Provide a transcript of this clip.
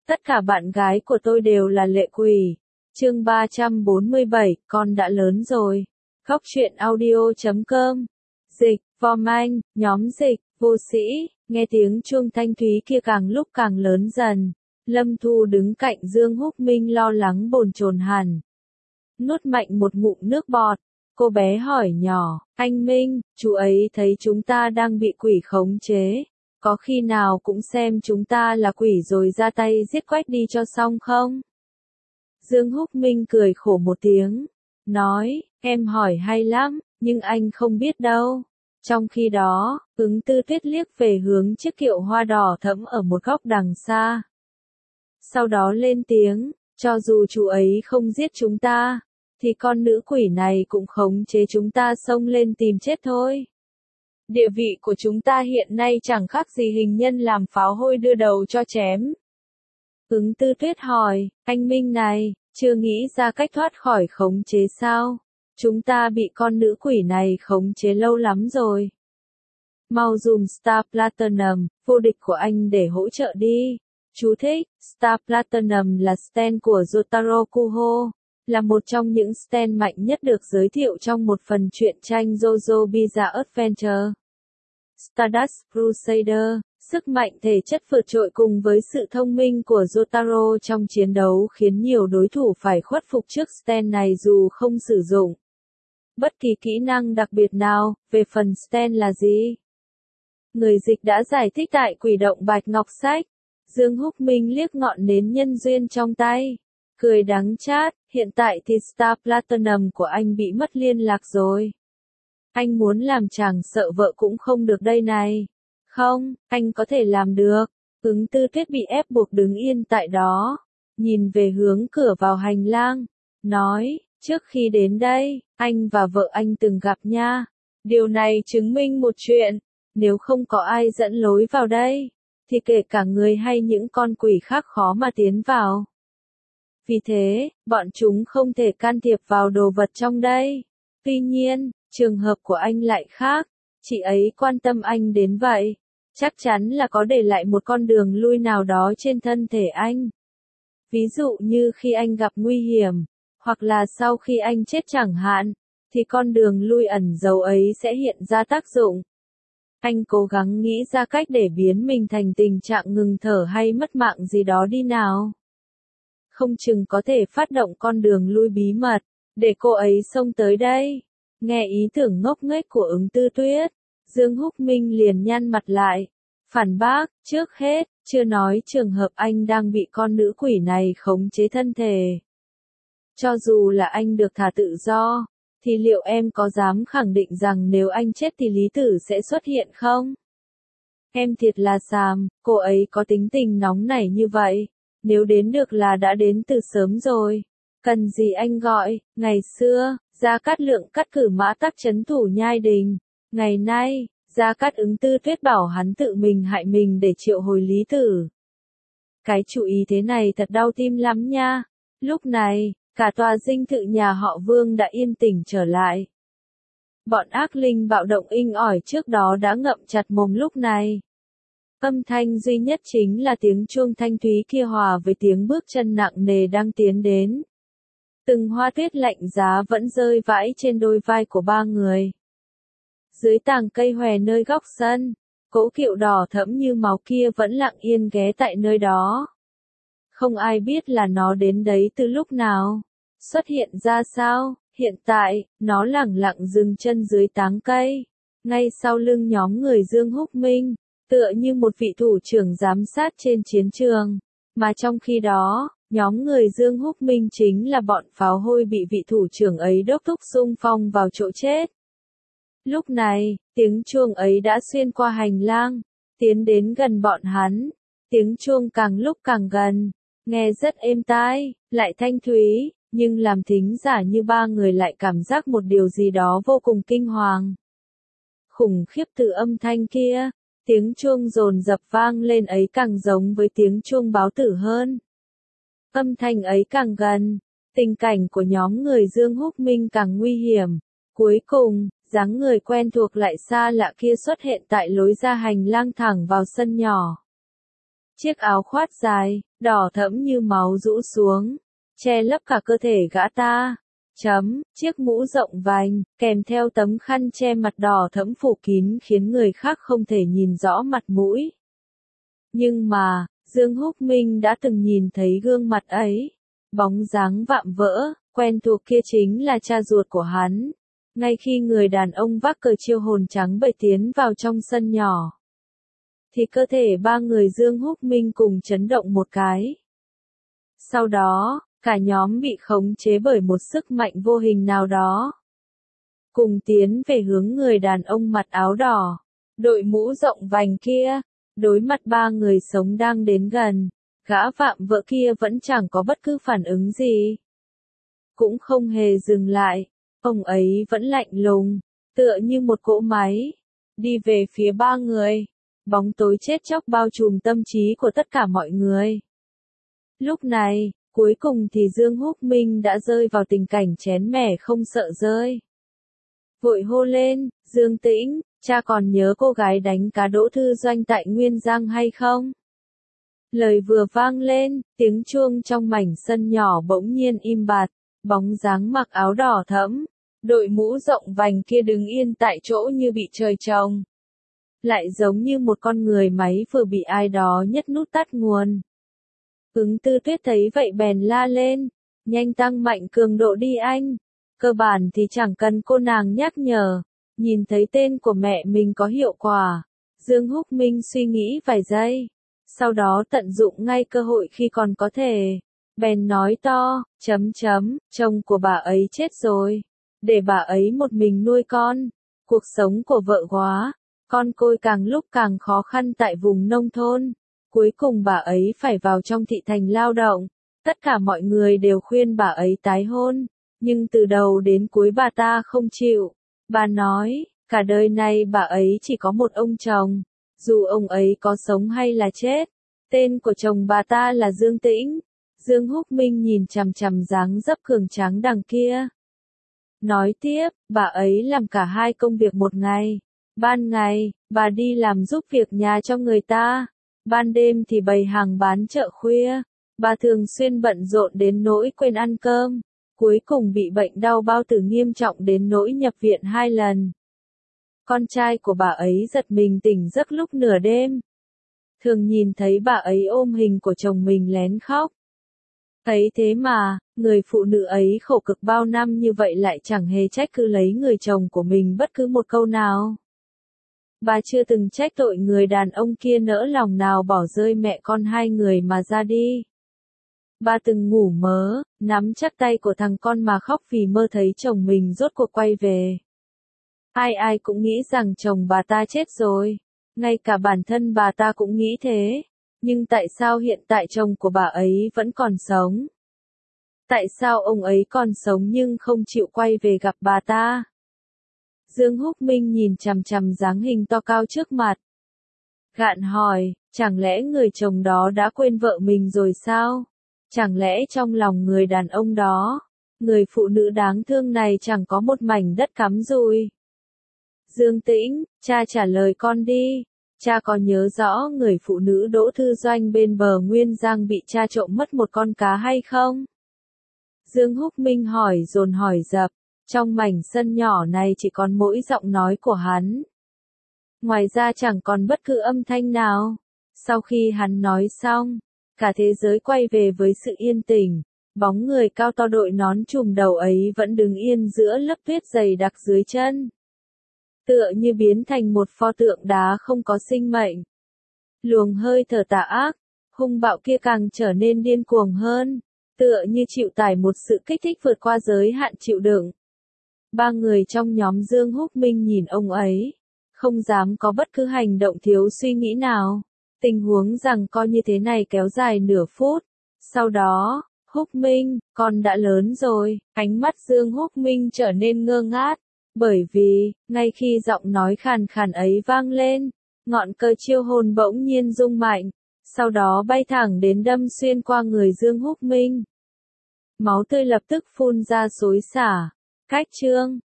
Tất cả bạn gái của tôi đều là lệ quỷ. Chương 347, con đã lớn rồi. Góc truyện audio.com. Dịch, Vom Anh, nhóm dịch, vô sĩ, nghe tiếng chuông thanh thúy kia càng lúc càng lớn dần. Lâm Thu đứng cạnh Dương Húc Minh lo lắng bồn chồn hẳn. Nuốt mạnh một ngụm nước bọt, cô bé hỏi nhỏ, anh Minh, chú ấy thấy chúng ta đang bị quỷ khống chế. Có khi nào cũng xem chúng ta là quỷ rồi ra tay giết quách đi cho xong không? Dương Húc Minh cười khổ một tiếng, nói, em hỏi hay lắm, nhưng anh không biết đâu. Trong khi đó, Ứng Tư Tuyết liếc về hướng chiếc kiệu hoa đỏ thẫm ở một góc đằng xa. Sau đó lên tiếng, cho dù chú ấy không giết chúng ta, thì con nữ quỷ này cũng khống chế chúng ta xông lên tìm chết thôi. Địa vị của chúng ta hiện nay chẳng khác gì hình nhân làm pháo hôi đưa đầu cho chém. Ứng Tư Tuyết hỏi, anh Minh này, chưa nghĩ ra cách thoát khỏi khống chế sao? Chúng ta bị con nữ quỷ này khống chế lâu lắm rồi. Mau dùng Star Platinum, vô địch của anh để hỗ trợ đi. Chú thích, Star Platinum là stand của Jotaro Kuho, là một trong những stand mạnh nhất được giới thiệu trong một phần truyện tranh JoJo Bizarre Adventure. Stardust Crusader, sức mạnh thể chất vượt trội cùng với sự thông minh của Jotaro trong chiến đấu khiến nhiều đối thủ phải khuất phục trước stand này dù không sử dụng bất kỳ kỹ năng đặc biệt nào. Về phần stand là gì? Người dịch đã giải thích tại Quỷ Động Bạch Ngọc Sách. Dương Húc Minh liếc ngọn nến nhân duyên trong tay, cười đắng chát, hiện tại thì Star Platinum của anh bị mất liên lạc rồi. Anh muốn làm chàng sợ vợ cũng không được đây này. Không, anh có thể làm được. Ứng Tư Tuyết bị ép buộc đứng yên tại đó, nhìn về hướng cửa vào hành lang, nói, trước khi đến đây, anh và vợ anh từng gặp nha. Điều này chứng minh một chuyện, nếu không có ai dẫn lối vào đây, thì kể cả người hay những con quỷ khác khó mà tiến vào. Vì thế, bọn chúng không thể can thiệp vào đồ vật trong đây. Tuy nhiên, trường hợp của anh lại khác, chị ấy quan tâm anh đến vậy, chắc chắn là có để lại một con đường lui nào đó trên thân thể anh. Ví dụ như khi anh gặp nguy hiểm, hoặc là sau khi anh chết chẳng hạn, thì con đường lui ẩn dấu ấy sẽ hiện ra tác dụng. Anh cố gắng nghĩ ra cách để biến mình thành tình trạng ngừng thở hay mất mạng gì đó đi nào. Không chừng có thể phát động con đường lui bí mật, để cô ấy xông tới đây. Nghe ý tưởng ngốc nghếch của Ứng Tư Tuyết, Dương Húc Minh liền nhăn mặt lại, phản bác, trước hết, chưa nói trường hợp anh đang bị con nữ quỷ này khống chế thân thể. Cho dù là anh được thả tự do, thì liệu em có dám khẳng định rằng nếu anh chết thì Lý Tử sẽ xuất hiện không? Em thiệt là xàm, cô ấy có tính tình nóng nảy như vậy, nếu đến được là đã đến từ sớm rồi. Cần gì anh gọi, ngày xưa, Gia Cát Lượng cắt cử Mã Tắc trấn thủ Nhai Đình. Ngày nay, Gia Cát Ứng Tư Tuyết bảo hắn tự mình hại mình để triệu hồi Lý Tử. Cái chủ ý thế này thật đau tim lắm nha. Lúc này, cả tòa dinh thự nhà họ Vương đã yên tĩnh trở lại. Bọn ác linh bạo động inh ỏi trước đó đã ngậm chặt mồm lúc này. Âm thanh duy nhất chính là tiếng chuông thanh thúy kia hòa với tiếng bước chân nặng nề đang tiến đến. Từng hoa tuyết lạnh giá vẫn rơi vãi trên đôi vai của ba người. Dưới tàng cây hòe nơi góc sân, cỗ kiệu đỏ thẫm như máu kia vẫn lặng yên ghé tại nơi đó. Không ai biết là nó đến đấy từ lúc nào, xuất hiện ra sao. Hiện tại, nó lẳng lặng dừng chân dưới táng cây, ngay sau lưng nhóm người Dương Húc Minh, tựa như một vị thủ trưởng giám sát trên chiến trường. Mà trong khi đó, nhóm người Dương Húc Minh chính là bọn pháo hôi bị vị thủ trưởng ấy đốc thúc xung phong vào chỗ chết. Lúc này, tiếng chuông ấy đã xuyên qua hành lang, tiến đến gần bọn hắn. Tiếng chuông càng lúc càng gần, nghe rất êm tai, lại thanh thúy, nhưng làm thính giả như ba người lại cảm giác một điều gì đó vô cùng kinh hoàng. Khủng khiếp từ âm thanh kia, tiếng chuông dồn dập vang lên ấy càng giống với tiếng chuông báo tử hơn. Âm thanh ấy càng gần, tình cảnh của nhóm người Dương Húc Minh càng nguy hiểm. Cuối cùng, dáng người quen thuộc lại xa lạ kia xuất hiện tại lối ra hành lang thẳng vào sân nhỏ. Chiếc áo khoác dài, đỏ thẫm như máu rũ xuống, che lấp cả cơ thể gã ta. Chiếc mũ rộng vành, kèm theo tấm khăn che mặt đỏ thẫm phủ kín khiến người khác không thể nhìn rõ mặt mũi. Nhưng mà, Dương Húc Minh đã từng nhìn thấy gương mặt ấy. Bóng dáng vạm vỡ, quen thuộc kia chính là cha ruột của hắn. Ngay khi người đàn ông vác cờ chiêu hồn trắng bậy tiến vào trong sân nhỏ, thì cơ thể ba người Dương Húc Minh cùng chấn động một cái. Sau đó, cả nhóm bị khống chế bởi một sức mạnh vô hình nào đó. Cùng tiến về hướng người đàn ông mặc áo đỏ, đội mũ rộng vành kia. Đối mặt ba người sống đang đến gần, gã vạm vỡ kia vẫn chẳng có bất cứ phản ứng gì. Cũng không hề dừng lại, ông ấy vẫn lạnh lùng, tựa như một cỗ máy, đi về phía ba người. Bóng tối chết chóc bao trùm tâm trí của tất cả mọi người. Lúc này, cuối cùng thì Dương Húc Minh đã rơi vào tình cảnh chén mẻ không sợ rơi. Vội hô lên, Dương Tĩnh, cha còn nhớ cô gái đánh cá Đỗ Thư Doanh tại Nguyên Giang hay không? Lời vừa vang lên, tiếng chuông trong mảnh sân nhỏ bỗng nhiên im bặt, bóng dáng mặc áo đỏ thẫm, đội mũ rộng vành kia đứng yên tại chỗ như bị trời trồng. Lại giống như một con người máy vừa bị ai đó nhấc nút tắt nguồn. Ứng Tư Tuyết thấy vậy bèn la lên, nhanh tăng mạnh cường độ đi anh. Cơ bản thì chẳng cần cô nàng nhắc nhở, nhìn thấy tên của mẹ mình có hiệu quả. Dương Húc Minh suy nghĩ vài giây, sau đó tận dụng ngay cơ hội khi còn có thể. Bèn nói to, chồng của bà ấy chết rồi, để bà ấy một mình nuôi con. Cuộc sống của vợ quá, con côi càng lúc càng khó khăn tại vùng nông thôn. Cuối cùng bà ấy phải vào trong thị thành lao động. Tất cả mọi người đều khuyên bà ấy tái hôn, nhưng từ đầu đến cuối bà ta không chịu. Bà nói, cả đời này bà ấy chỉ có một ông chồng, dù ông ấy có sống hay là chết. Tên của chồng bà ta là Dương Tĩnh. Dương Húc Minh nhìn chằm chằm dáng dấp cường tráng đằng kia. Nói tiếp, bà ấy làm cả hai công việc một ngày. Ban ngày, bà đi làm giúp việc nhà cho người ta. Ban đêm thì bày hàng bán chợ khuya. Bà thường xuyên bận rộn đến nỗi quên ăn cơm. Cuối cùng bị bệnh đau bao tử nghiêm trọng đến nỗi nhập viện 2 lần. Con trai của bà ấy giật mình tỉnh giấc lúc nửa đêm. Thường nhìn thấy bà ấy ôm hình của chồng mình lén khóc. Thấy thế mà, người phụ nữ ấy khổ cực bao năm như vậy lại chẳng hề trách cứ lấy người chồng của mình bất cứ một câu nào. Bà chưa từng trách tội người đàn ông kia nỡ lòng nào bỏ rơi mẹ con hai người mà ra đi. Bà từng ngủ mơ, nắm chắc tay của thằng con mà khóc vì mơ thấy chồng mình rốt cuộc quay về. Ai cũng nghĩ rằng chồng bà ta chết rồi. Ngay cả bản thân bà ta cũng nghĩ thế. Nhưng tại sao hiện tại chồng của bà ấy vẫn còn sống? Tại sao ông ấy còn sống nhưng không chịu quay về gặp bà ta? Dương Húc Minh nhìn chằm chằm dáng hình to cao trước mặt. Gạn hỏi, chẳng lẽ người chồng đó đã quên vợ mình rồi sao? Chẳng lẽ trong lòng người đàn ông đó, người phụ nữ đáng thương này chẳng có một mảnh đất cắm rùi? Dương Tĩnh, cha trả lời con đi. Cha có nhớ rõ người phụ nữ Đỗ Thư Doanh bên bờ Nguyên Giang bị cha trộm mất một con cá hay không? Dương Húc Minh hỏi dồn hỏi dập, trong mảnh sân nhỏ này chỉ còn mỗi giọng nói của hắn. Ngoài ra chẳng còn bất cứ âm thanh nào. Sau khi hắn nói xong, cả thế giới quay về với sự yên tĩnh. Bóng người cao to đội nón trùm đầu ấy vẫn đứng yên giữa lớp tuyết dày đặc dưới chân. Tựa như biến thành một pho tượng đá không có sinh mệnh. Luồng hơi thở tà ác, hung bạo kia càng trở nên điên cuồng hơn, tựa như chịu tải một sự kích thích vượt qua giới hạn chịu đựng. Ba người trong nhóm Dương Húc Minh nhìn ông ấy, không dám có bất cứ hành động thiếu suy nghĩ nào. Tình huống giằng co như thế này kéo dài nửa phút. Sau đó, Húc Minh, con đã lớn rồi. Ánh mắt Dương Húc Minh trở nên ngơ ngác. Bởi vì, ngay khi giọng nói khàn khàn ấy vang lên, ngọn cờ chiêu hồn bỗng nhiên rung mạnh, sau đó bay thẳng đến đâm xuyên qua người Dương Húc Minh. Máu tươi lập tức phun ra xối xả. Cách chương